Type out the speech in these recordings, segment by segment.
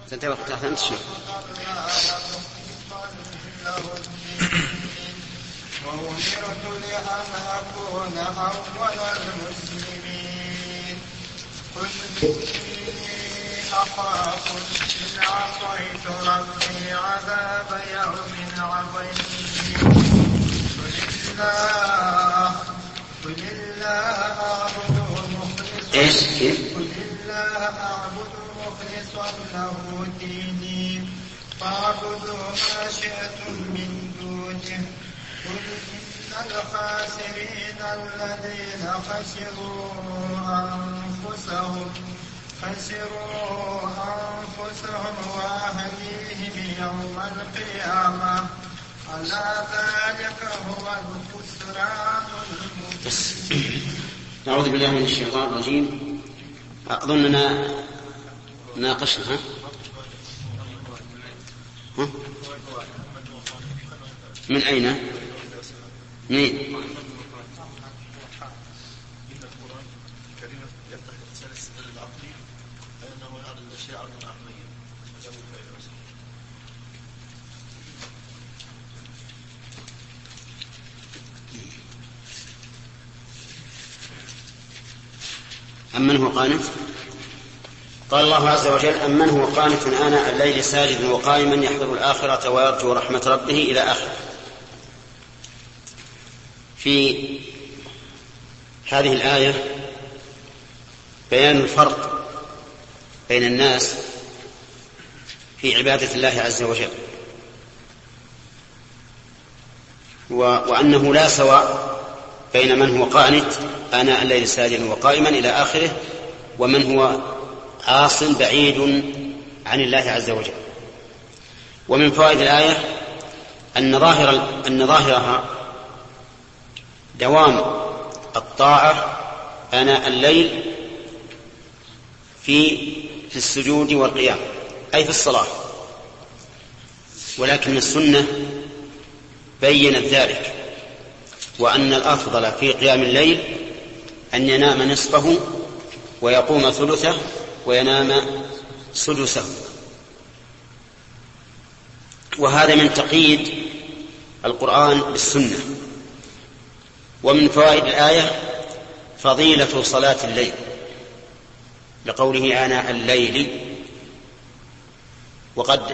تنتهي وقتها أنت شيء. وأمرت لأن أكون أول المسلمين. قل إني أخاف إن عصيت ربي عذاب يوم عظيم. قل الله أعبد مخلصا له ديني فاعبدوا ما شئتم من دونه. قل إن الخاسرين الذين خسروا أنفسهم وأهليهم يوم القيامة ألا ذلك هو الخسران المبين. أعوذ بالله من الشيطان الرجيم. أظننا ناقشنا من أين؟ منين؟ أمن هو قانت؟ قال الله عز وجل: أمن هو قانت آناء الليل ساجدا وقائما يحذر الآخرة ويرجو رحمة ربه إلى آخره. في هذه الآية بيان الفرق بين الناس في عبادة الله عز وجل، وأنه لا سواء بين من هو قانت آناء الليل ساجدا وقائما إلى آخره ومن هو عاص بعيد عن الله عز وجل. ومن فوائد الآية أن ظاهرها دوام الطاعة آناء الليل في السجود والقيام، أي في الصلاة، ولكن السنة بيّنت ذلك، وأن الأفضل في قيام الليل أن ينام نصفه ويقوم ثلثه وينام سدسه. وهذا من تقييد القرآن بالسنة. ومن فوائد الآية فضيلة صلاة الليل لقوله آناء الليل، وقد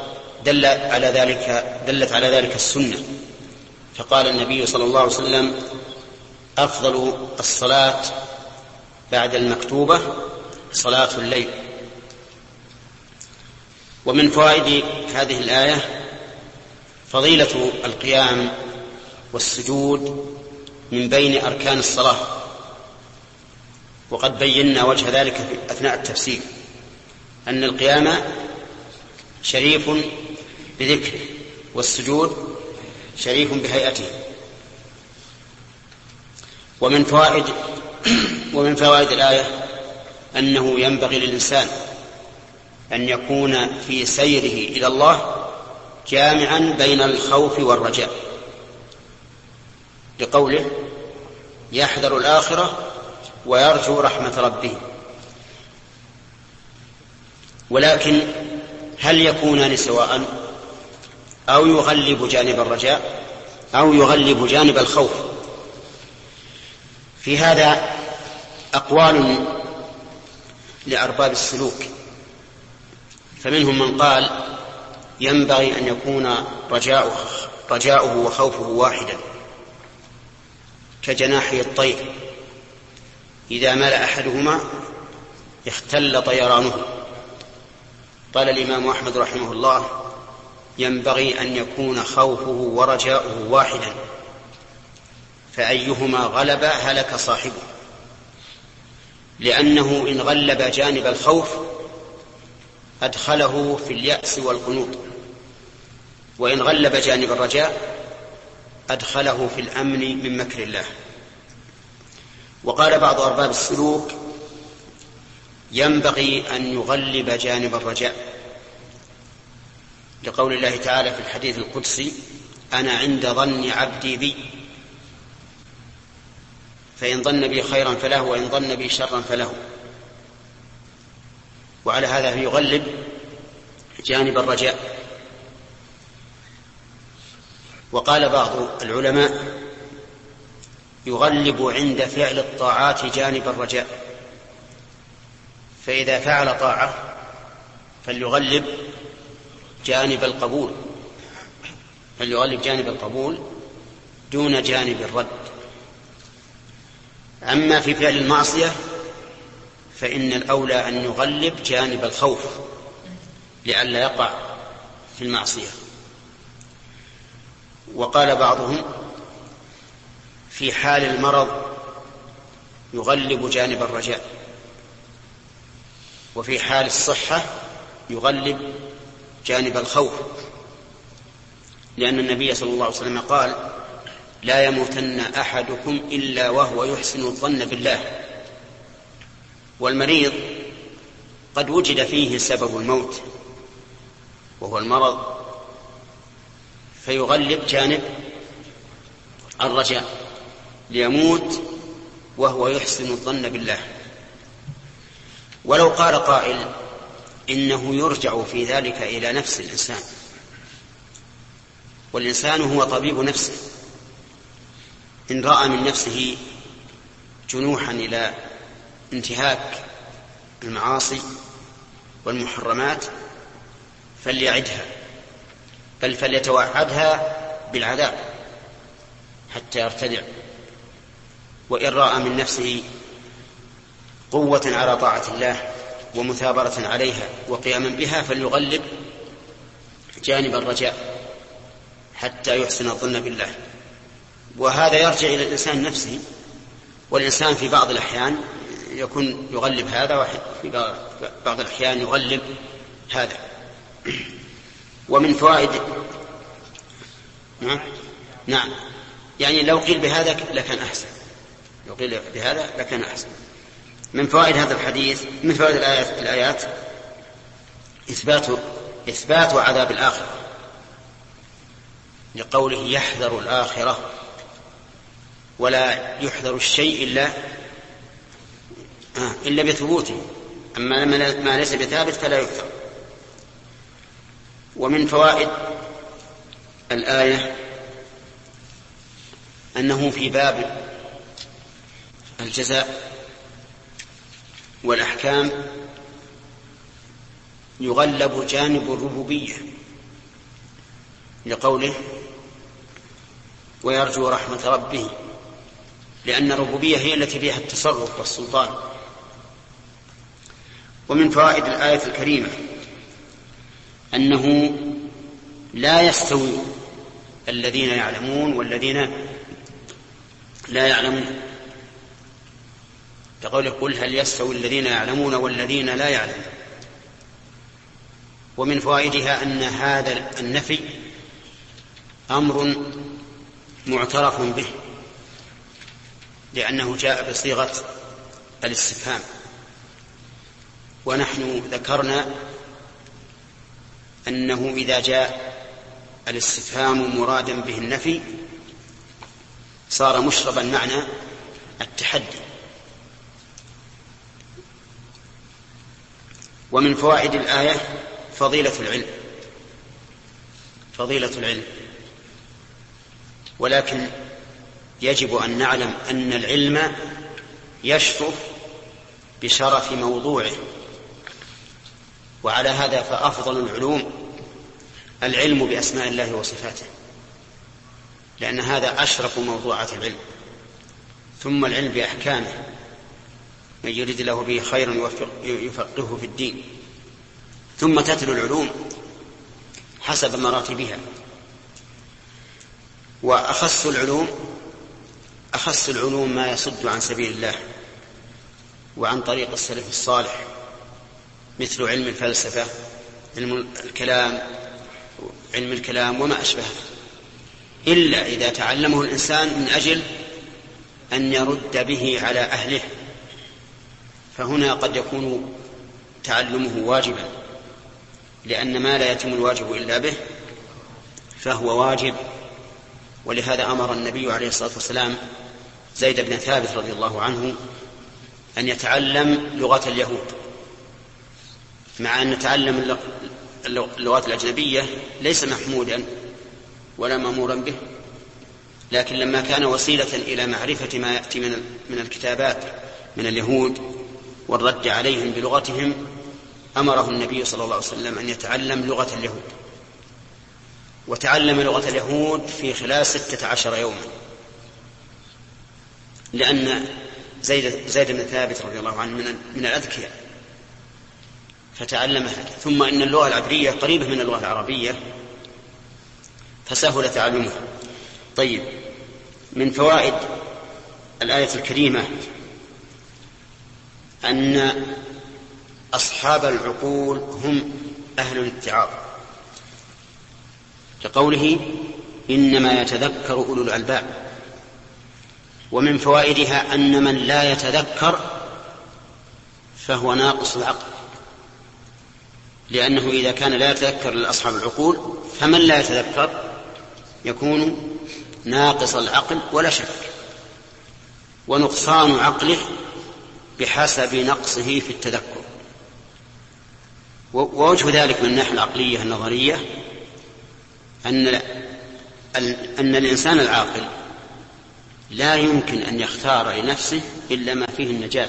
دلت على ذلك السنة، فقال النبي صلى الله عليه وسلم: أفضل الصلاة بعد المكتوبة صلاة الليل. ومن فوائد هذه الآية فضيلة القيام والسجود من بين أركان الصلاة، وقد بينا وجه ذلك في أثناء التفسير، أن القيام شريف بذكره والسجود شريف بهيئته. ومن فوائد الآية أنه ينبغي للإنسان أن يكون في سيره إلى الله جامعا بين الخوف والرجاء، لقوله: يحذر الآخرة ويرجو رحمة ربه. ولكن هل يكونان سواء، أو يغلب جانب الرجاء أو يغلب جانب الخوف؟ في هذا أقوال لأرباب السلوك، فمنهم من قال ينبغي أن يكون رجاؤه وخوفه واحدا كجناحي الطير، إذا ملأ أحدهما اختل طيرانه. قال الإمام أحمد رحمه الله: ينبغي أن يكون خوفه ورجاؤه واحدا، فأيهما غلب هلك صاحبه، لأنه إن غلب جانب الخوف أدخله في اليأس والقنوط، وإن غلب جانب الرجاء أدخله في الأمن من مكر الله. وقال بعض أرباب السلوك: ينبغي أن يغلب جانب الرجاء، لقول الله تعالى في الحديث القدسي: أنا عند ظن عبدي بي، فإن ظن بي خيرا فله وإن ظن بي شرا فله. وعلى هذا يغلب جانب الرجاء. وقال بعض العلماء يغلب عند فعل الطاعات جانب الرجاء، فإذا فعل طاعة فليغلب جانب القبول دون جانب الرد. أما في فعل المعصية فإن الأولى أن يغلب جانب الخوف لئلا يقع في المعصية. وقال بعضهم في حال المرض يغلب جانب الرجاء، وفي حال الصحة يغلب جانب الخوف، لأن النبي صلى الله عليه وسلم قال لا يموتن أحدكم إلا وهو يحسن الظن بالله. والمريض قد وجد فيه سبب الموت وهو المرض، فيغلب جانب الرجاء ليموت وهو يحسن الظن بالله. ولو قال قائل إنه يرجع في ذلك إلى نفس الإنسان، والإنسان هو طبيب نفسه، إن رأى من نفسه جنوحا إلى انتهاك المعاصي والمحرمات فليعدها، بل فليتوعدها بالعذاب حتى يرتدع. وإن رأى من نفسه قوة على طاعة الله ومثابرة عليها وقياما بها فليغلب جانب الرجاء حتى يحسن الظن بالله. وهذا يرجع إلى الإنسان نفسه، والإنسان في بعض الأحيان يكون يغلب هذا، وفي بعض الأحيان يغلب هذا. ومن فوائد نعم يعني لو قيل بهذا لكان أحسن، لو قيل بهذا لكان أحسن. من فوائد هذا الحديث، من فوائد الآيات إثبات عذاب الآخرة، لقوله يحذر الآخرة، ولا يحذر الشيء إلا بثبوته، أما ما ليس بثابت فلا يحذر. ومن فوائد الآية أنه في باب الجزاء والأحكام يغلب جانب الربوبية، لقوله ويرجو رحمة ربه، لأن الربوبية هي التي فيها التصرف والسلطان. ومن فوائد الآية الكريمة أنه لا يستوي الذين يعلمون والذين لا يعلمون، كقوله قل هل يستوي الذين يعلمون والذين لا يعلمون. ومن فوائدها أن هذا النفي أمر معترف به، لأنه جاء بصيغة الاستفهام، ونحن ذكرنا أنه إذا جاء الاستفهام مرادا به النفي صار مشربا معنى التحدي. ومن فوائد الآية فضيلة العلم، ولكن يجب أن نعلم أن العلم يشرف بشرف موضوعه، وعلى هذا فأفضل العلوم العلم بأسماء الله وصفاته، لأن هذا أشرف موضوعات العلم، ثم العلم بأحكامه، من يريد له به خيرا يفقهه في الدين، ثم تتلو العلوم حسب مراتبها. وأخص العلوم ما يصد عن سبيل الله وعن طريق السلف الصالح، مثل علم الفلسفة، علم الكلام وما أشبهه، إلا إذا تعلمه الإنسان من أجل أن يرد به على أهله، فهنا قد يكون تعلمه واجبا، لأن ما لا يتم الواجب إلا به فهو واجب. ولهذا أمر النبي عليه الصلاة والسلام زيد بن ثابت رضي الله عنه أن يتعلم لغة اليهود، مع أن تعلم اللغات الأجنبية ليس محمودا ولا مأمورا به، لكن لما كان وسيلة إلى معرفة ما يأتي من الكتابات من اليهود والرد عليهم بلغتهم، أمره النبي صلى الله عليه وسلم أن يتعلم لغة اليهود، وتعلم لغة اليهود في خلال 16 يوما، لأن زيد بن ثابت رضي الله عنه من الأذكياء فتعلمها. ثم إن اللغة العبرية قريبة من اللغة العربية فسهل تعلمها. طيب، من فوائد الآية الكريمة أن أصحاب العقول هم أهل الاتعاظ، لقوله إنما يتذكر أولو الألباب. ومن فوائدها أن من لا يتذكر فهو ناقص العقل، لأنه إذا كان لا يتذكر لأصحاب العقول فمن لا يتذكر يكون ناقص العقل ولا شك، ونقصان عقله بحسب نقصه في التذكر. ووجه ذلك من الناحية العقلية النظرية أن الإنسان العاقل لا يمكن أن يختار لنفسه إلا ما فيه النجاة،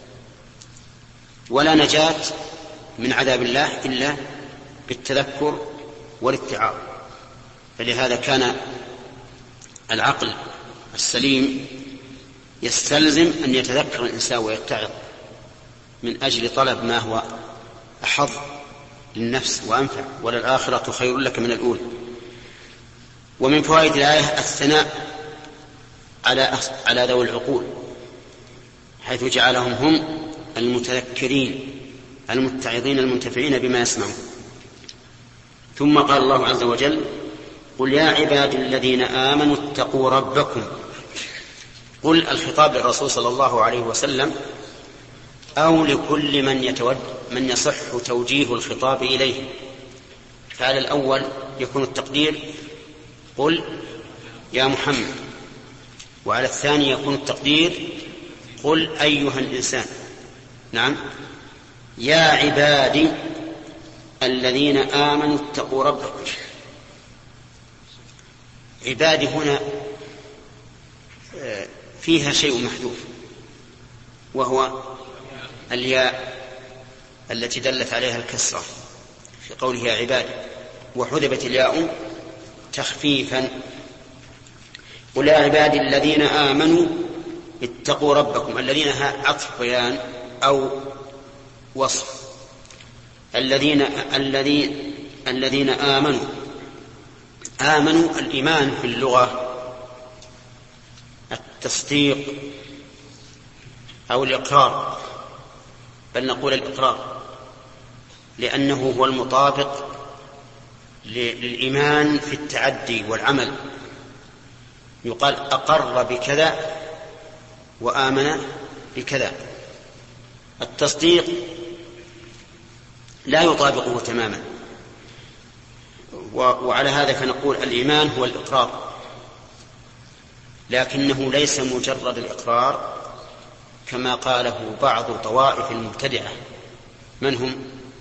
ولا نجاة من عذاب الله إلا بالتذكر والاتعاظ. فلهذا كان العقل السليم يستلزم أن يتذكر الإنسان ويتعظ من أجل طلب ما هو أحظ للنفس وأنفع، وللآخرة خير لك من الأولى. ومن فوائد الآية الثناء على ذوي العقول، حيث جعلهم هم المتذكرين المتعظين المنتفعين بما يسمعون. ثم قال الله عز وجل: قل يا عبادي الذين آمنوا اتقوا ربكم. قل الخطاب للرسول صلى الله عليه وسلم أو لكل من يصح توجيه الخطاب إليه. فعلى الأول يكون التقدير قل يا محمد، وعلى الثاني يكون التقدير قل أيها الإنسان. نعم، يا عبادي الذين آمنوا اتقوا ربكم. عبادي هنا فيها شيء محذوف، وهو الياء التي دلت عليها الكسرة في قوله يا عبادي، وحذفت الياء تخفيفا. قل يا عبادي الذين آمنوا اتقوا ربكم. الذين عطف بيان أو وصف. الذين آمنوا الإيمان في اللغة التصديق أو الإقرار، بل نقول الإقرار، لأنه هو المطابق للإيمان في التعدي والعمل. يقال أقر بكذا وآمن بكذا. التصديق لا يطابقه تماما، وعلى هذا فنقول الإيمان هو الإقرار، لكنه ليس مجرد الإقرار كما قاله بعض طوائف المبتدعة. من هم؟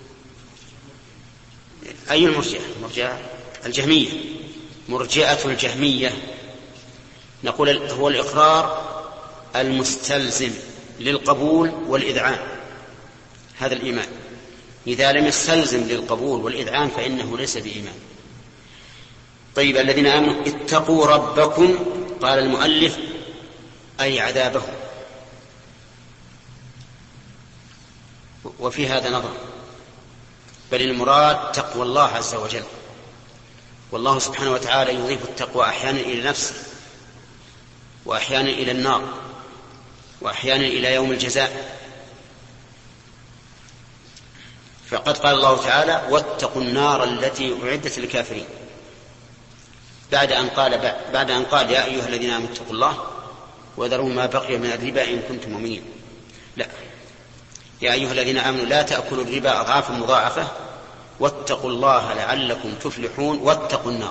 أي المرجئة؟ الجهمية. مرجئة الجهمية نقول هو الإقرار المستلزم للقبول والإذعان، هذا الإيمان. إذا لم يستلزم للقبول والإذعان فإنه ليس بإيمان. طيب، الذين آمنوا اتقوا ربكم، قال المؤلف أي عذابه. وفي هذا نظر، بل المراد تقوى الله عز وجل. والله سبحانه وتعالى يضيف التقوى أحيانا إلى نفسه، وأحيانا إلى النار، وأحيانا إلى يوم الجزاء. فقد قال الله تعالى واتقوا النار التي أعدت للكافرين، بعد أن قال يا أيها الذين آمنوا اتقوا الله وذروا ما بقي من الربا إن كنتم مؤمنين. لا، يا أيها الذين آمنوا لا تأكلوا الربا أضعافا مضاعفة واتقوا الله لعلكم تفلحون واتقوا النار.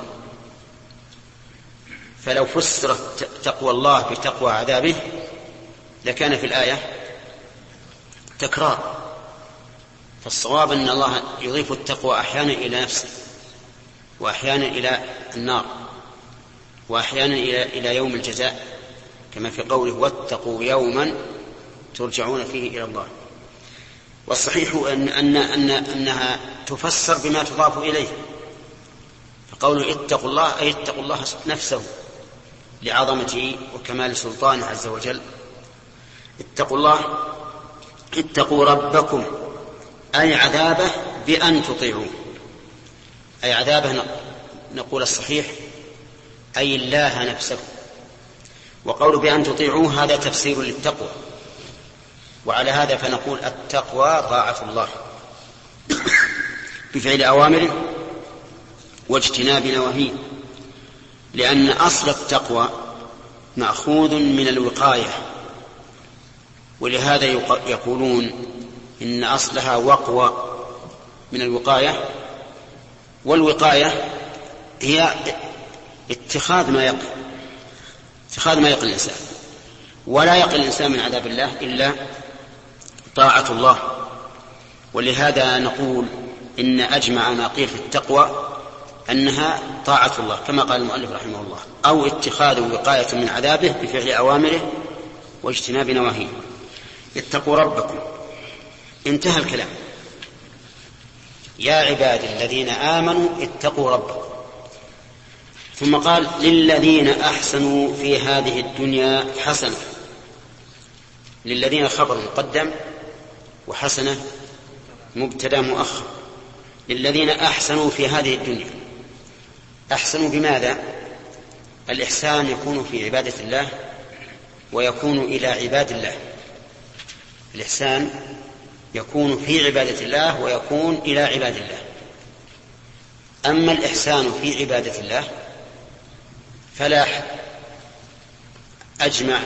فلو فسرت تقوى الله بتقوى عذابه لكان في الآية تكرار، فالصواب أن الله يضيف التقوى أحيانا إلى نفسه، وأحيانا إلى النار، وأحيانا إلى يوم الجزاء، كما في قوله واتقوا يوما ترجعون فيه إلى الله. والصحيح أنها تفسر بما تضاف إليه، فقوله اتقوا الله أي اتقوا الله نفسه لعظمته وكمال سلطانه عز وجل. اتقوا الله، اتقوا ربكم أي عذابه بأن تطيعوه، أي عذابه نقول الصحيح أي الله نفسه. وقول بأن تطيعوه هذا تفسير للتقوى، وعلى هذا فنقول التقوى طاعة الله بفعل أوامره واجتناب نواهيه، لأن أصل التقوى مأخوذ من الوقاية، ولهذا يقولون إن أصلها وقوى من الوقاية، والوقاية هي اتخاذ ما يقي الإنسان، ولا يقي الإنسان من عذاب الله إلا طاعة الله. ولهذا نقول إن أجمع ما قيل في التقوى أنها طاعة الله كما قال المؤلف رحمه الله، أو اتخاذ وقاية من عذابه بفعل أوامره واجتناب نواهيه. اتقوا ربكم، انتهى الكلام. يا عبادي الذين آمنوا اتقوا ربكم، ثم قال للذين أحسنوا في هذه الدنيا حسنة. للذين خبر مقدم، وحسنة مبتدأ مؤخر. للذين أحسنوا في هذه الدنيا، أحسنوا بماذا؟ الإحسان يكون في عبادة الله ويكون إلى عباد الله. الإحسان يكون في عبادة الله ويكون إلى عباد الله. أما الإحسان في عبادة الله فلا أجمع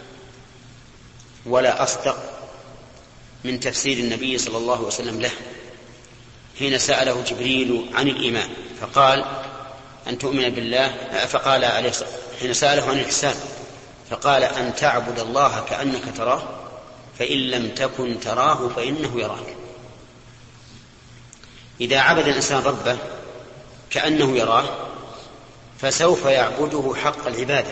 ولا أصدق من تفسير النبي صلى الله عليه وسلم له حين سأله جبريل عن الإيمان فقال أن تؤمن بالله، فقال عليه حين سأله عن الإحسان فقال أن تعبد الله كأنك تراه فإن لم تكن تراه فإنه يراك. إذا عبد الإنسان ربه كأنه يراه فسوف يعبده حق العبادة،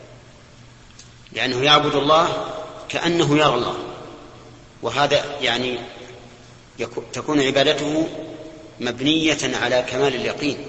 لأنه يعبد الله كأنه يرى الله، وهذا يعني تكون عبادته مبنية على كمال اليقين.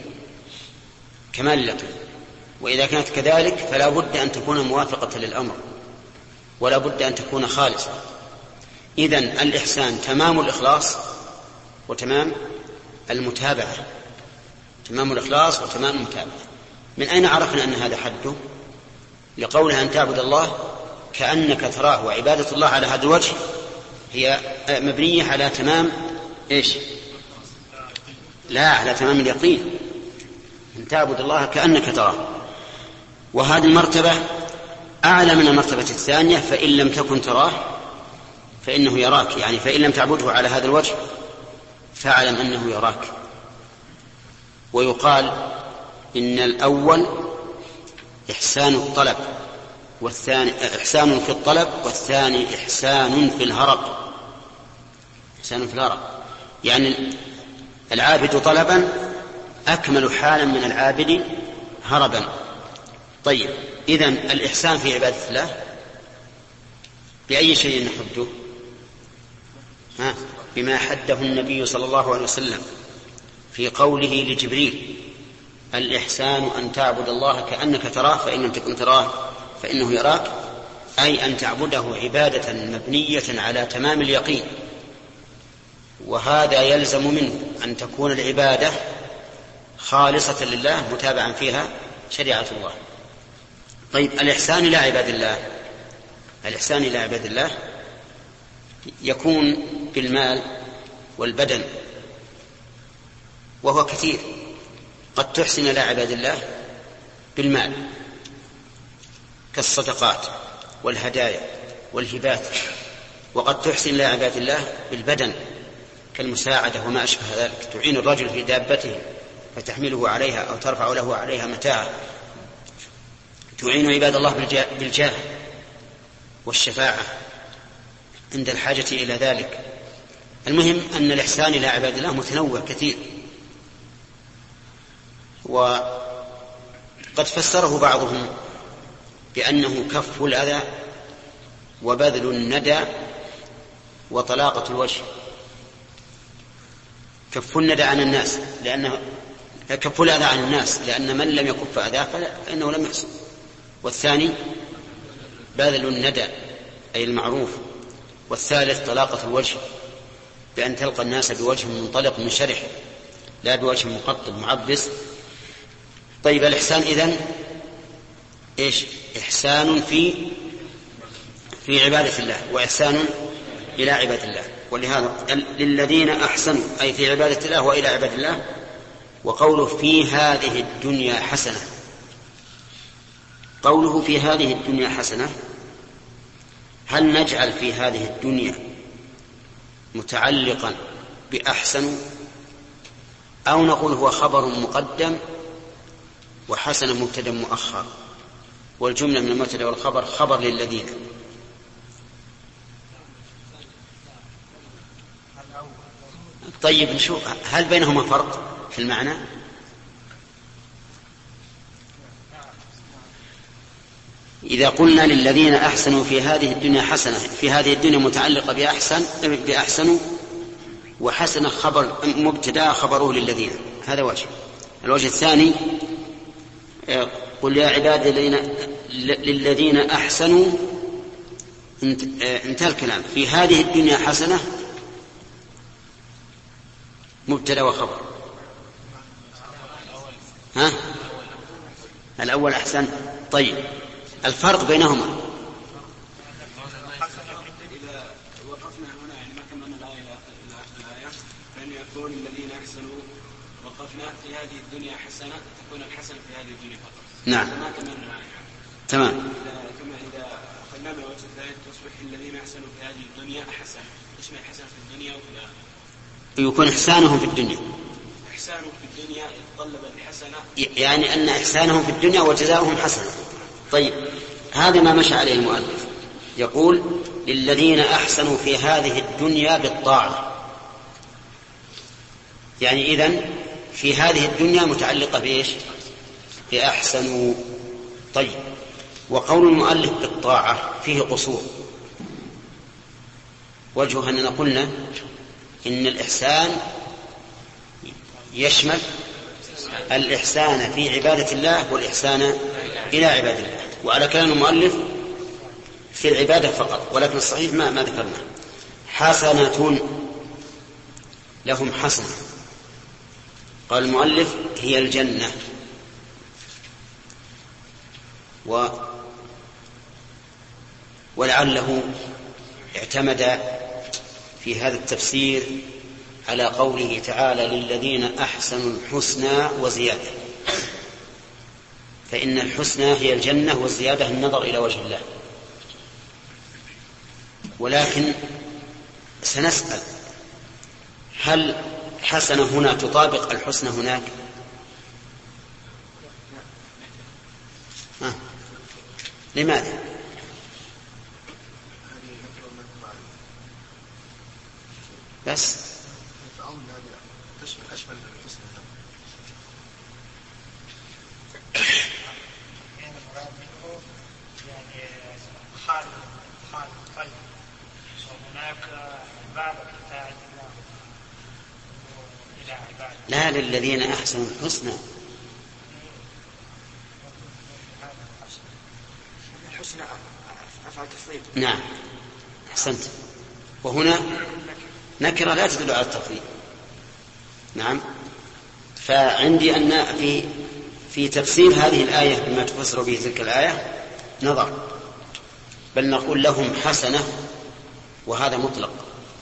وإذا كانت كذلك فلا بد أن تكون موافقة للأمر، ولا بد أن تكون خالصة. إذن الإحسان تمام الإخلاص وتمام المتابعة، تمام الإخلاص وتمام المتابعة. من أين عرفنا أن هذا حده؟ لقولها أن تعبد الله كأنك تراه. وعبادة الله على هذا الوجه هي مبنية على تمام إيش؟ لا، على تمام اليقين، أن تعبد الله كأنك تراه. وهذه المرتبة أعلى من المرتبة الثانية، فإن لم تكن تراه فإنه يراك، يعني فإن لم تعبده على هذا الوجه فاعلم أنه يراك. ويقال إن الأول إحسان الطلب، والثاني إحسان في الطلب، والثاني إحسان في الهرب. إحسان في الهرب يعني العابد طلبا أكمل حالا من العابد هربا. طيب، إذن الإحسان في عبادة الله بأي شيء نحده؟ بما حده النبي صلى الله عليه وسلم في قوله لجبريل الإحسان أن تعبد الله كأنك تراه فإن لم تكن تراه فإنه يراك، أي أن تعبده عبادة مبنية على تمام اليقين. وهذا يلزم منه أن تكون العبادة خالصة لله متابعا فيها شريعة الله. طيب، الإحسان إلى عباد الله، الإحسان إلى عباد الله يكون بالمال والبدن، وهو كثير. قد تحسن إلى عباد الله بالمال كالصدقات والهدايا والهبات، وقد تحسن إلى عباد الله بالبدن كالمساعدة وما أشبه ذلك. تعين الرجل في دابته فتحمله عليها أو ترفع له عليها متاعا. تعين عباد الله بالجاه والشفاعة عند الحاجة إلى ذلك. المهم أن الإحسان إلى عباد الله متنوع كثير، وقد فسره بعضهم بأنه كف الأذى وبذل الندى وطلاقة الوجه. كف الندى عن الناس كف الأذى عن الناس لأن من لم يكف أذاه فإنه لم يحسن. والثاني بذل الندى أي المعروف. والثالث طلاقة الوجه بأن تلقى الناس بوجه منطلق منشرح لا بوجه مقطب معبس. طيب الإحسان إذن إيش؟ إحسان في عبادة الله وإحسان إلى عباد الله. ولهذا للذين أحسنوا أي في عبادة الله وإلى عباد الله. وقوله في هذه الدنيا حسنة، قوله في هذه الدنيا حسنة، هل نجعل في هذه الدنيا متعلقا بأحسن أو نقول هو خبر مقدم وحسن مبتدا مؤخر والجملة من المبتدا والخبر خبر للذين؟ طيب نشوف هل بينهما فرق في المعنى؟ إذا قلنا للذين أحسنوا في هذه الدنيا حسنة، في هذه الدنيا متعلقة بأحسنوا وحسن خبر مبتدا خبره للذين، هذا وجه. الوجه الثاني قل يا عباد للذين أحسنوا انتهى الكلام. في هذه الدنيا حسنة مبتدا وخبر. ها الأول أحسن. طيب الفرق بينهما؟ إذا وقفنا هنا يعني ما كملنا الآية فإن يكون الذين أحسنوا وقفنا في هذه الدنيا حسنة تكون الحسنة في هذه الدنيا فقط. نعم ما كملنا الآية. تمام. كما إذا أخذنا من وجه الآية تصبح الذين أحسنوا في هذه الدنيا حسنة. إيش معنى حسنة في الدنيا وفي الآخرة؟ يكون إحسانهم في الدنيا. إحسانهم في الدنيا يتطلب الحسنة، يعني أن إحسانهم في الدنيا وجزاؤهم حسنة. طيب هذا ما مشى عليه المؤلف، يقول للذين أحسنوا في هذه الدنيا بالطاعة، يعني إذن في هذه الدنيا متعلقة بإيش؟ بأحسنوا. طيب وقول المؤلف بالطاعة فيه قصور. وجه أننا قلنا إن الإحسان يشمل الإحسان في عبادة الله والإحسان إلى عباد الله، وعلى كلام المؤلف في العبادة فقط، ولكن الصحيح ما ذكرنا. حسنة لهم حسنة، قال المؤلف هي الجنة. ولعله اعتمد في هذا التفسير على قوله تعالى للذين أحسنوا الحسنى وزيادة، فإن الحسنى هي الجنة والزيادة النظر إلى وجه الله. ولكن سنسأل هل حسنة هنا تطابق الحسنى هناك؟ لماذا؟ بس لا للذين أحسنوا الحسنى. الحسنى أفعل تفضيل. نعم أحسنت. وهنا نكرة لا تدل على التفضيل. نعم. فعندي أن في تفسير هذه الآية بما تفسر به تلك الآية نظر، بل نقول لهم حسنة وهذا مطلق،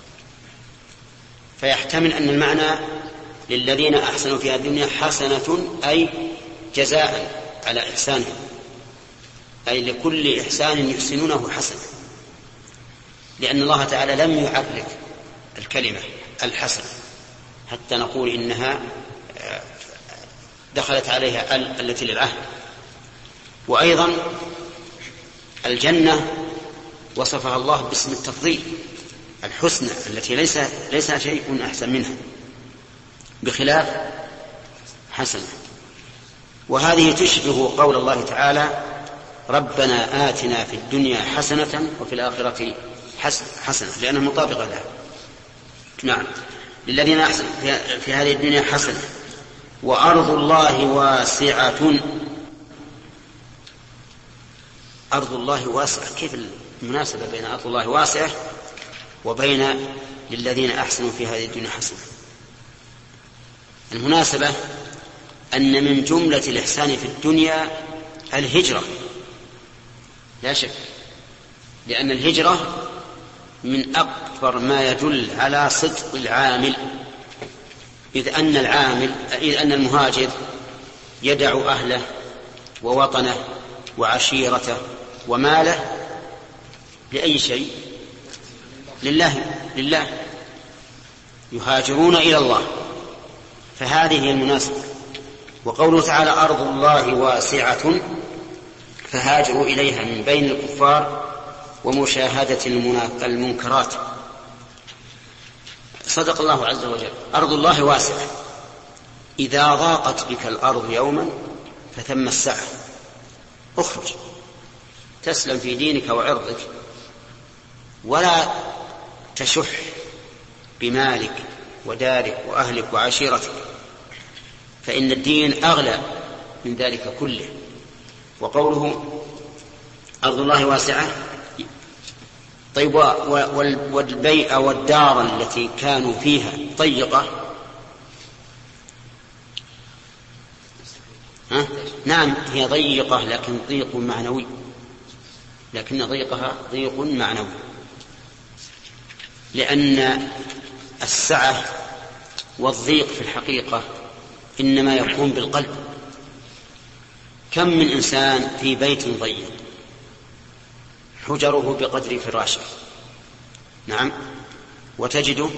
فيحتمل أن المعنى للذين أحسنوا في الدنيا حسنة أي جزاء على إحسانهم، أي لكل إحسان يحسنونه حسنة، لأن الله تعالى لم يعرف الكلمة الحسنة حتى نقول إنها دخلت عليها التي للعهد. وأيضا الجنة وصفها الله باسم التفضيل، الحسنى التي ليس شيء أحسن منها، بخلاف حسنة. وهذه تشبه قول الله تعالى: ربنا آتنا في الدنيا حسنة وفي الآخرة حسنة، لأنها مطابقة لها. نعم، للذين أحسنوا في هذه الدنيا حسنة وأرض الله واسعة. أرض الله واسعة، كيف المناسبة بين أرض الله واسعة وبين للذين أحسنوا في هذه الدنيا حسنة؟ المناسبة أن من جملة الإحسان في الدنيا الهجرة، لا شك، لأن الهجرة من أكبر ما يدل على صدق العامل، إذ أن المهاجر يدع أهله ووطنه وعشيرته وماله لأي شيء؟ لله، يهاجرون إلى الله، فهذه هي المناسبة. وقوله تعالى: أرض الله واسعة فهاجروا إليها من بين الكفار ومشاهدة المنكرات. صدق الله عز وجل. أرض الله واسعة، إذا ضاقت بك الأرض يوما فثم السعة، اخرج تسلم في دينك وعرضك، ولا تشح بمالك ودارك وأهلك وعشيرتك، فإن الدين أغلى من ذلك كله. وقوله أرض الله واسعة، طيب، والبيئة والدار التي كانوا فيها ضيقة، نعم هي ضيقة لكن ضيق معنوي، لكن ضيقها ضيق معنوي، لأن السعة والضيق في الحقيقة إنما يكون بالقلب. كم من إنسان في بيت ضيق حجره بقدر فراشه، نعم، وتجده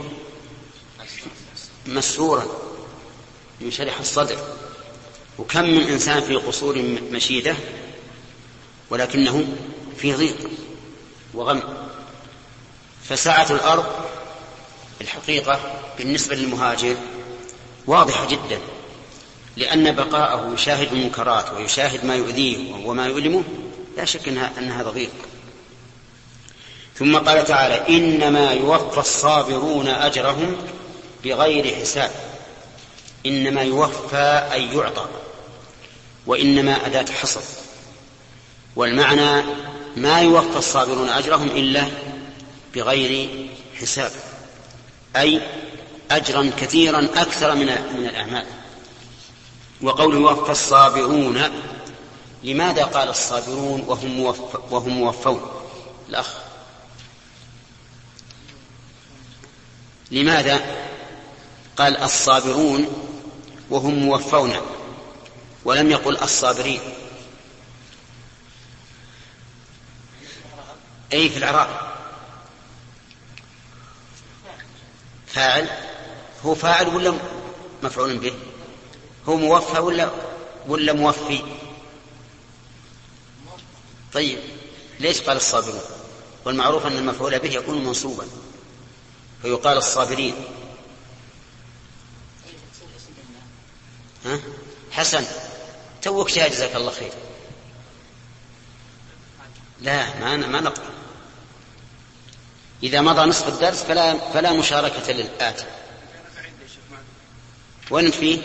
مسرورا ينشرح الصدر. وكم من إنسان في قصور مشيدة ولكنه في ضيق وغم. فسعة الأرض الحقيقة بالنسبة للمهاجر واضحة جدا، لأن بقاءه يشاهد المنكرات ويشاهد ما يؤذيه وما يؤلمه، لا شك أن هذا ضيق. ثم قال تعالى: إنما يوفى الصابرون أجرهم بغير حساب. إنما يوفى أي يعطى، وإنما أداة حصر، والمعنى ما يوفى الصابرون أجرهم إلا بغير حساب، أي أجرا كثيرا أكثر من الأعمال. وقول يوفى الصابرون، لماذا قال الصابرون وهم موفون؟ الأخ، لماذا قال الصابرون وهم موفون ولم يقل الصابرين؟ أي في العراق فاعل، هو فاعل ولا مفعول به؟ هو موفى ولا موفي؟ طيب ليش قال الصابرون؟ والمعروف أن المفعول به يكون منصوبا فيقال الصابرين. حسن، توك شاهد، جزاك الله خير. لا، ما نقرأ. إذا مضى نصف الدرس فلا مشاركة للآتي. وين فيه؟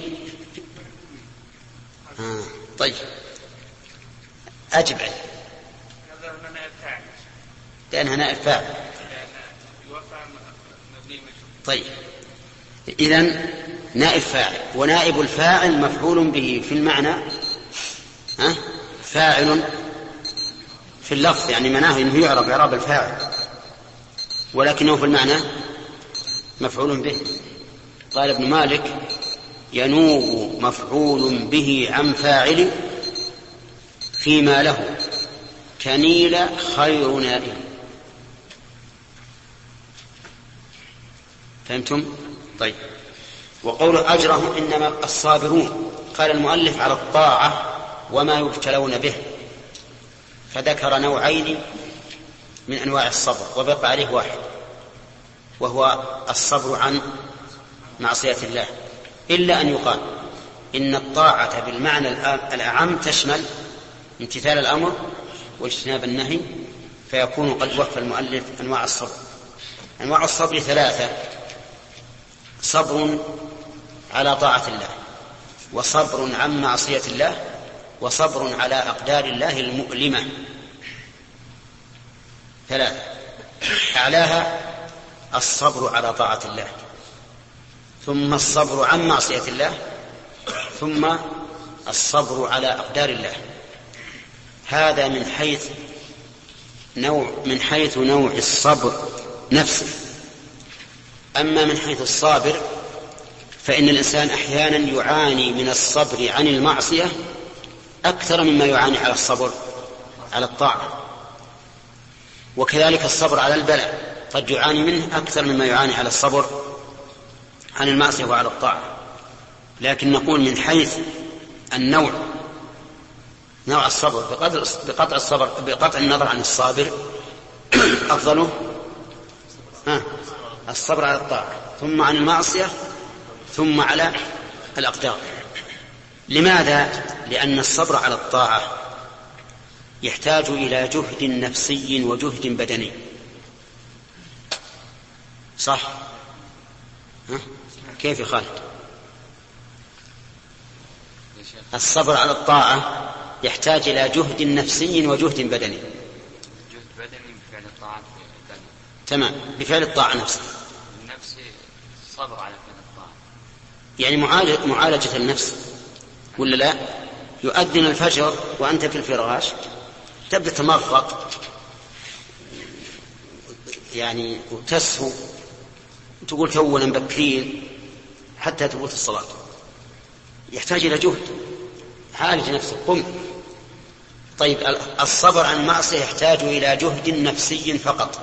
طيب أجب عنه، لأنها نائب فاعل. طيب إذن نائب فاعل، ونائب الفاعل مفعول به في المعنى، فاعل في اللفظ، يعني معناه أنه يعرب إعراب الفاعل، ولكنه في المعنى مفعول به. قال ابن مالك: ينوب مفعول به عن فاعل فيما له كنيل خير نائب. فهمتم؟ طيب. وقول أجرهم إنما الصابرون، قال المؤلف على الطاعة وما يبتلون به، فذكر نوعين من أنواع الصبر وبقى عليه واحد. وهو الصبر عن معصية الله، إلا أن يقال إن الطاعة بالمعنى الأعم تشمل امتثال الأمر واجتناب النهي، فيكون قد وفى المؤلف أنواع الصبر. أنواع الصبر 3: صبر على طاعة الله، وصبر عن معصية الله، وصبر على أقدار الله المؤلمة. 3: أعلاها الصبر على طاعة الله، ثم الصبر عن معصية الله، ثم الصبر على أقدار الله. هذا من حيث نوع الصبر نفسه. أما من حيث الصابر فإن الإنسان أحيانا يعاني من الصبر عن المعصية أكثر مما يعاني على الصبر على الطاعة، وكذلك الصبر على البلاء قد يعاني منه أكثر مما يعاني على الصبر عن المعصية وعلى الطاعة. لكن نقول من حيث النوع، نوع الصبر بقطع النظر عن الصابر أفضله الصبر على الطاعة، ثم عن المعصية، ثم على الأقدار. لماذا؟ لأن الصبر على الطاعة يحتاج إلى جهد نفسي وجهد بدني. صح؟ كيف يا خالد؟ الصبر على الطاعة يحتاج إلى جهد نفسي وجهد بدني. جهد بدني بفعل الطاعة. تمام، بفعل الطاعة نفسه. النفس صبر على فعل الطاعة، يعني معالجة النفس، ولا لا؟ يؤذن الفجر وأنت في الفراش تبدأ تمغط يعني وتسهو، تقول تونا مبكرين حتى تفوت الصلاة. يحتاج إلى جهد، عالج نفسك، قم. طيب الصبر عن المعصية يحتاج إلى جهد نفسي فقط.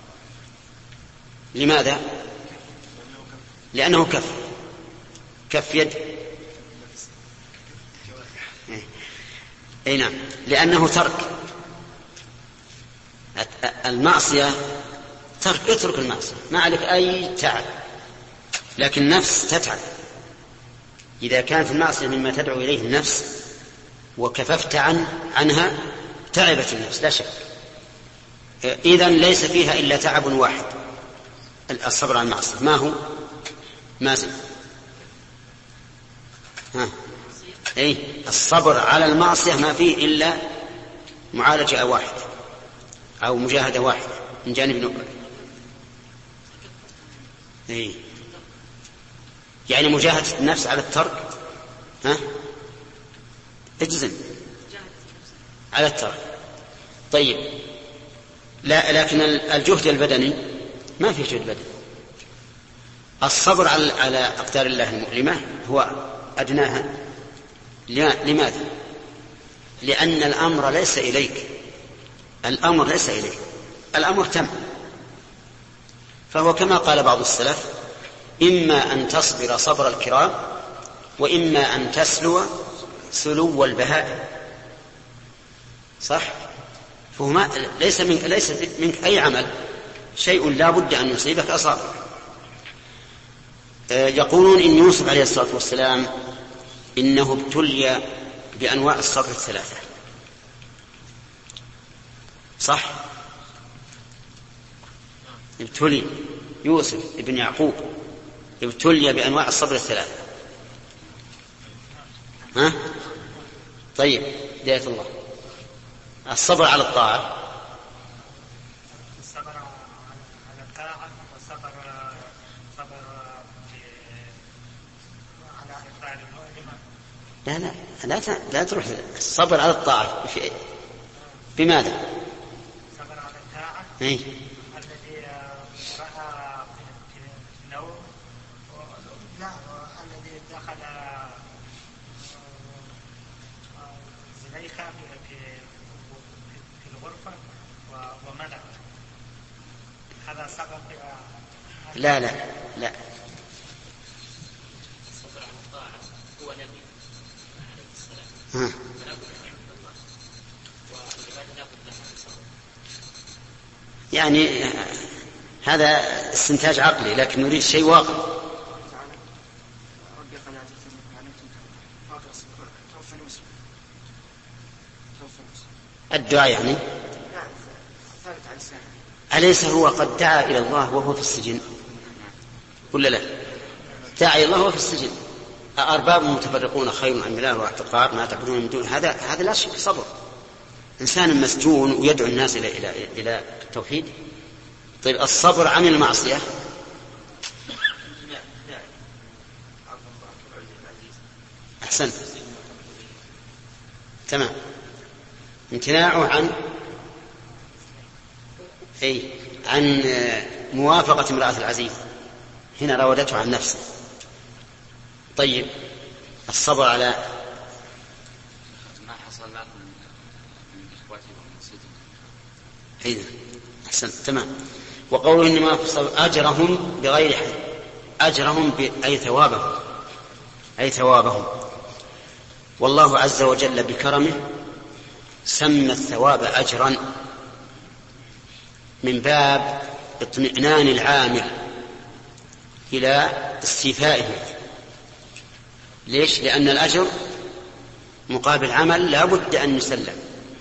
لماذا؟ لأنه كف يد. أي نعم، لأنه ترك المعصية. اترك المعصية، ما عليك أي تعب، لكن النفس تتعب. إذا كانت المعصية مما تدعو إليه النفس وكففت عنها تعبت النفس لا شك. إذن ليس فيها إلا تعب واحد، الصبر عن المعصية. ما هو؟ مازن. الصبر على المعصية ما فيه إلا معالجة واحد أو مجاهدة واحد من جانب نقل. يعني مجاهدة النفس على الترك. اجزم على الترك. طيب لا، لكن الجهد البدني ما فيه جهد بدني. الصبر على أقدار الله المؤلمة هو أدناها. لماذا؟ لأن الأمر ليس إليك، الأمر تم. فهو كما قال بعض السلف: إما أن تصبر صبر الكرام، وإما أن تسلو سلو البهائم. صح؟ فهو ليس منك أي عمل، شيء لا بد أن يصيبك أصابك. يقولون إن يوسف عليه الصلاة والسلام إنه ابتلي بأنواع الصبر 3. صح؟ ابتلي يوسف ابن يعقوب ابتلي بأنواع الصبر 3. طيب هداية الله، الصبر على الطاعة، الصبر على الطاعة، والصبر على إفعال المؤلمة. لا تروح. الصبر على الطاعة بماذا؟ الصبر على الطاعة الذي رأى في النوم، الذي دخل زليخة في الغرفة ومنع. هذا صبر. لا الصبر على الطاعة هو نبي عليه السلام، يعني هذا استنتاج عقلي، لكن نريد شيء واقع. الدعاء يعني أليس هو قد دعا إلى الله وهو في السجن ولا لا؟ دعا إلى الله وهو في السجن. أأرباب متفرقون خير أم الله واعتقاد ما تعبدون من دون هذا لا شك صبر. إنسان مسجون ويدعو الناس إلى التوحيد. طيب الصبر عن المعصية أحسن تمام. امتناعه عن موافقة امرأة العزيز، هنا راودته عن نفسه. طيب الصبر على ما حصل لكم من إخواتي أيضا أحسن تمام. وقوله إنما أجرهم بغير حد، أجرهم أي ثوابهم. والله عز وجل بكرمه سمى الثواب أجرا من باب اطمئنان العامل إلى استيفائه. ليش؟ لأن الأجر مقابل عمل لا بد أن يسلم،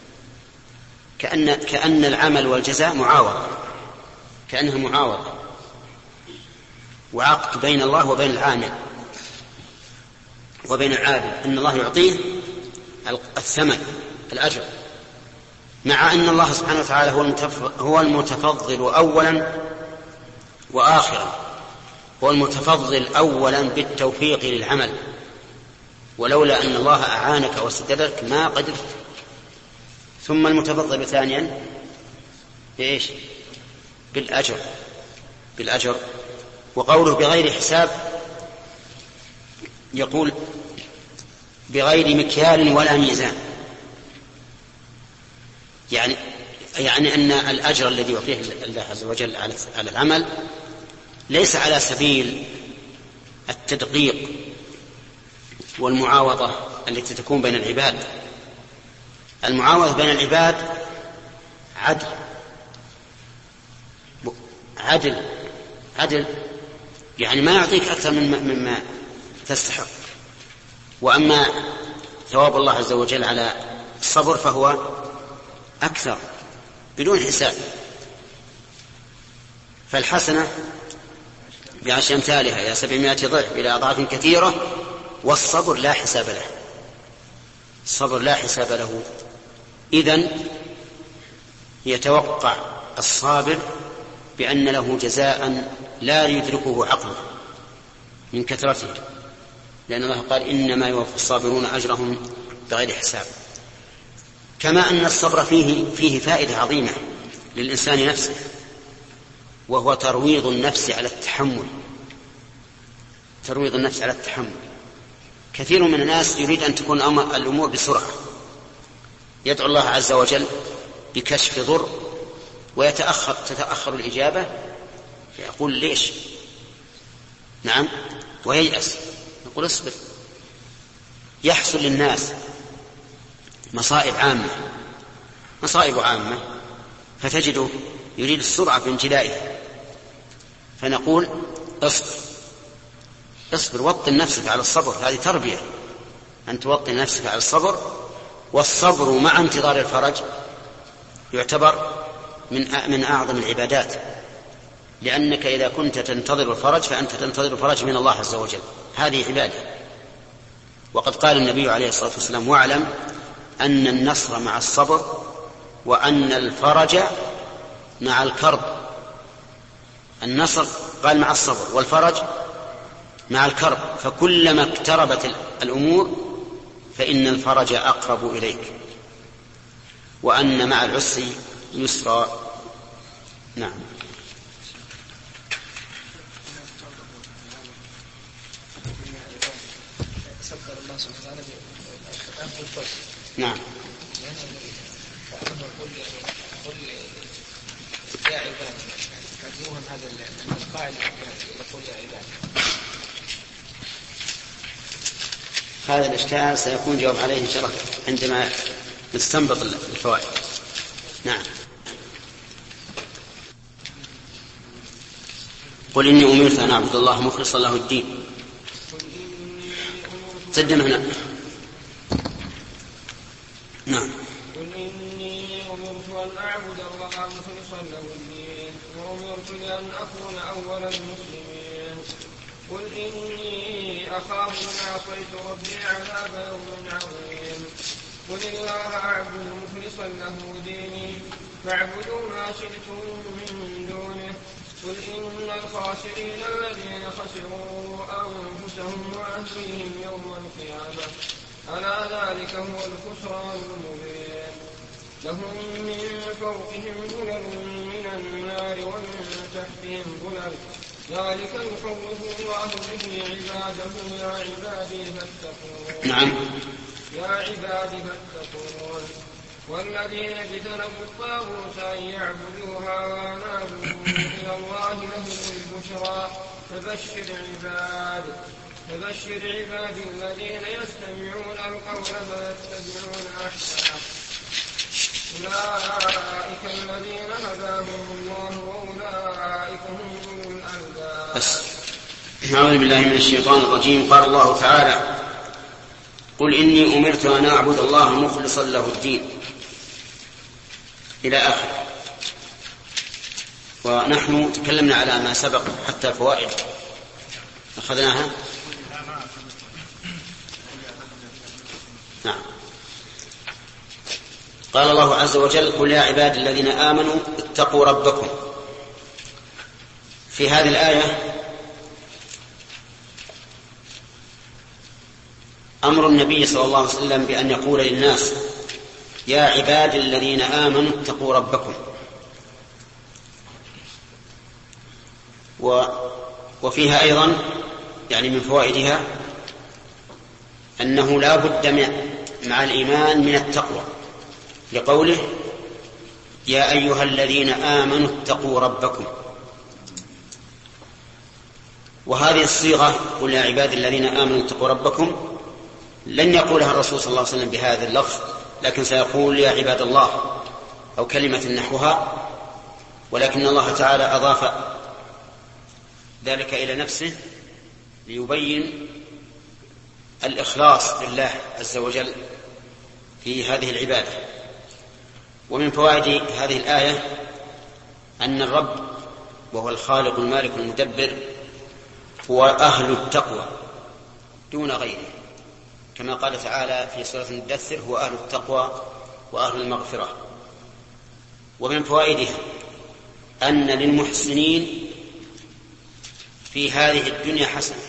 كأن العمل والجزاء معاوضة، كأنها معاوضة وعقد بين الله وبين العامل وبين العابد، أن الله يعطيه الثمن الأجر، مع أن الله سبحانه وتعالى هو المتفضل أولا وآخرا، هو المتفضل أولا بالتوفيق للعمل، ولولا أن الله أعانك وسددك ما قدرت. ثم المتفضل ثانيا بإيش؟ بالأجر. وقوله بغير حساب يقول بغير مكيال ولا ميزان، يعني أن الأجر الذي يعطيه الله عز وجل على العمل ليس على سبيل التدقيق والمعاوضة التي تكون بين العباد. المعاوضة بين العباد عدل، يعني ما يعطيك أكثر مما تستحق. وأما ثواب الله عز وجل على الصبر فهو أكثر بدون حساب. فالحسنة بعشر أمثالها إلى 700 ضعف إلى أضعاف كثيرة، والصبر لا حساب له. الصبر لا حساب له. إذن يتوقع الصابر بأن له جزاء لا يدركه عقله من كثرته، لأن الله قال إنما يوفى الصابرون أجرهم بغير حساب. كما أن الصبر فيه فائدة عظيمة للإنسان نفسه، وهو ترويض النفس على التحمل. كثير من الناس يريد أن تكون الأمور بسرعة، يدعو الله عز وجل بكشف ضر تتأخر الإجابة، فيقول ليش؟ نعم، وييأس، يقول اصبر. يحصل للناس مصائب عامة فتجده يريد السرعة في انجلائها، فنقول اصبر وطن نفسك على الصبر. هذه تربية، أن توطن نفسك على الصبر. والصبر مع انتظار الفرج يعتبر من أعظم العبادات، لأنك إذا كنت تنتظر الفرج فأنت تنتظر الفرج من الله عز وجل، هذه عبادة. وقد قال النبي عليه الصلاة والسلام: واعلم أن النصر مع الصبر وأن الفرج مع الكرب. النصر قال مع الصبر، والفرج مع الكرب، فكلما اقتربت الأمور فإن الفرج أقرب إليك، وأن مع العسر يسرا. نعم. نعم. يا عباد، يوهم هذا القائل يقول يا عباد. هذا الإشكال سيكون جواب عليه إن شاء الله عندما نستنبط الفوائد. نعم. قل إني أمرت أن أعبد الله مخلصا له الدين. سجل هنا. نعم. قل إني أمرت أن أعبد الله مخلصا له الدين وأمرت لأن أكون أول المسلمين. قل إني أخاف إن عصيت ربي عذاب يوم عظيم. قل الله أعبد مخلصا له ديني فاعبدوا ما شئتم من دونه. قل إن الخاسرين الذين خسروا أنفسهم وأهليهم يوم القيامة ألا ذلك هو الخسران المبين. لهم من فوقهم ظلل من النار ومن تحتهم ظلل ذلك يخوف الله به عباده يا عبادي فاتقون. نعم. يا عبادي فاتقون. والذين اجتنبوا الطاغوت أن يعبدوها وأنابوا إلى الله لهم البشرى فبشر عبادي الذين يستمعون القول فيتبعون أحسنه أولئك الذين هداهم الله وأولئك هم أولو الألباب. أعوذ بالله من الشيطان الرجيم. قال الله تعالى: قل إني أمرت أن أعبد الله مخلصا له الدين إلى آخر. ونحن تكلمنا على ما سبق حتى الفوائد أخذناها. نعم. قال الله عز وجل: قل يا عباد الذين آمنوا اتقوا ربكم. في هذه الآية أمر النبي صلى الله عليه وسلم بأن يقول للناس: يا عباد الذين آمنوا اتقوا ربكم. وفيها أيضا يعني من فوائدها أنه لا بد مع الإيمان من التقوى، لقوله: يا أيها الذين آمنوا اتقوا ربكم. وهذه الصيغة قل يا عباد الذين آمنوا اتقوا ربكم لن يقولها الرسول صلى الله عليه وسلم بهذا اللفظ، لكن سيقول يا عباد الله أو كلمة نحوها، ولكن الله تعالى أضاف ذلك إلى نفسه ليبين الإخلاص لله عز وجل في هذه العبادة. ومن فوائد هذه الآية أن الرب وهو الخالق المالك المدبر هو أهل التقوى دون غيره، كما قال تعالى في سورة المدثر: هو أهل التقوى وأهل المغفرة. ومن فوائدها أن للمحسنين في هذه الدنيا حسنة،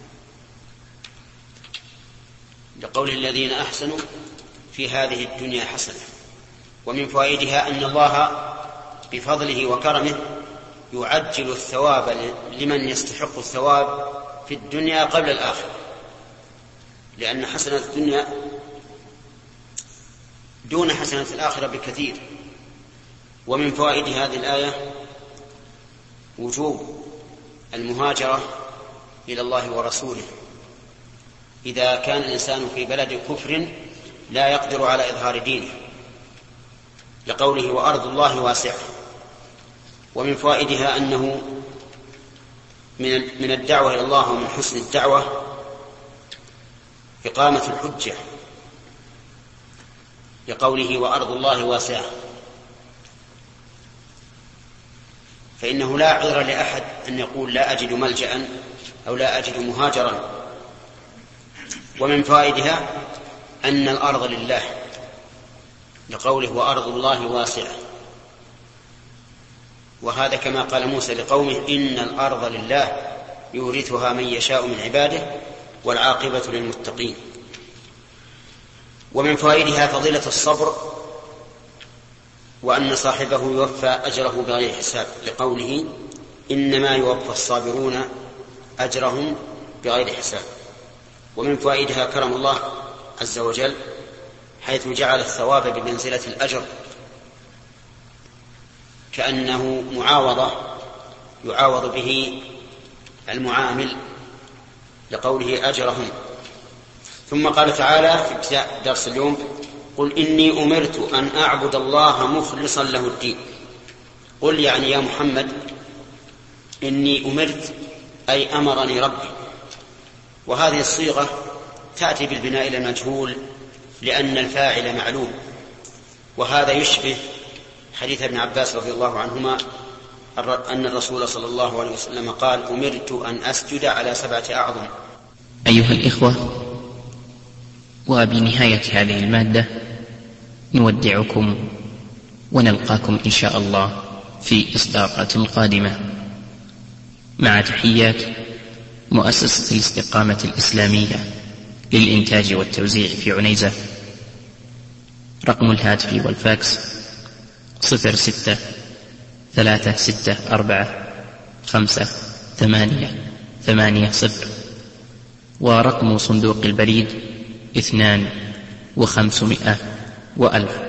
لقول الذين أحسنوا في هذه الدنيا حسنة. ومن فوائدها أن الله بفضله وكرمه يعجل الثواب لمن يستحق الثواب في الدنيا قبل الآخرة، لأن حسنة الدنيا دون حسنة الآخرة بكثير. ومن فوائد هذه الآية وجوب المهاجرة إلى الله ورسوله إذا كان الإنسان في بلد كفر لا يقدر على إظهار دينه، لقوله: وأرض الله واسعة. ومن فوائدها أنه من الدعوة إلى الله ومن حسن الدعوة إقامة الحجة، لقوله: وأرض الله واسعة، فإنه لا عذر لأحد أن يقول لا أجد ملجأ أو لا أجد مهاجرا. ومن فوائدها أن الأرض لله، لقوله: وأرض الله واسعة، وهذا كما قال موسى لقومه: إن الأرض لله يورثها من يشاء من عباده والعاقبة للمتقين. ومن فوائدها فضيلة الصبر، وأن صاحبه يوفى أجره بغير حساب، لقوله: إنما يوفى الصابرون أجرهم بغير حساب. ومن فوائدها كرم الله عز وجل حيث جعل الثواب بمنزلة الأجر، كأنه معاوضة يعاوض به المعامل، لقوله: أجرهم. ثم قال تعالى في ابتداء درس اليوم: قل إني أمرت أن أعبد الله مخلصا له الدين. قل يعني يا محمد إني أمرت أي أمرني ربي. وهذه الصيغة تأتي بالبناء إلى المجهول لأن الفاعل معلوم، وهذا يشبه حديث ابن عباس رضي الله عنهما أن الرسول صلى الله عليه وسلم قال: أمرت أن أسجد على 7 أعظم. أيها الإخوة، وبنهاية هذه المادة نودعكم ونلقاكم إن شاء الله في إصدارات قادمة، مع تحيات مؤسسة الاستقامة الإسلامية للإنتاج والتوزيع في عنيزة. رقم الهاتف والفاكس 06-364-5-8-8-0، ورقم صندوق البريد 2 و500 و1000.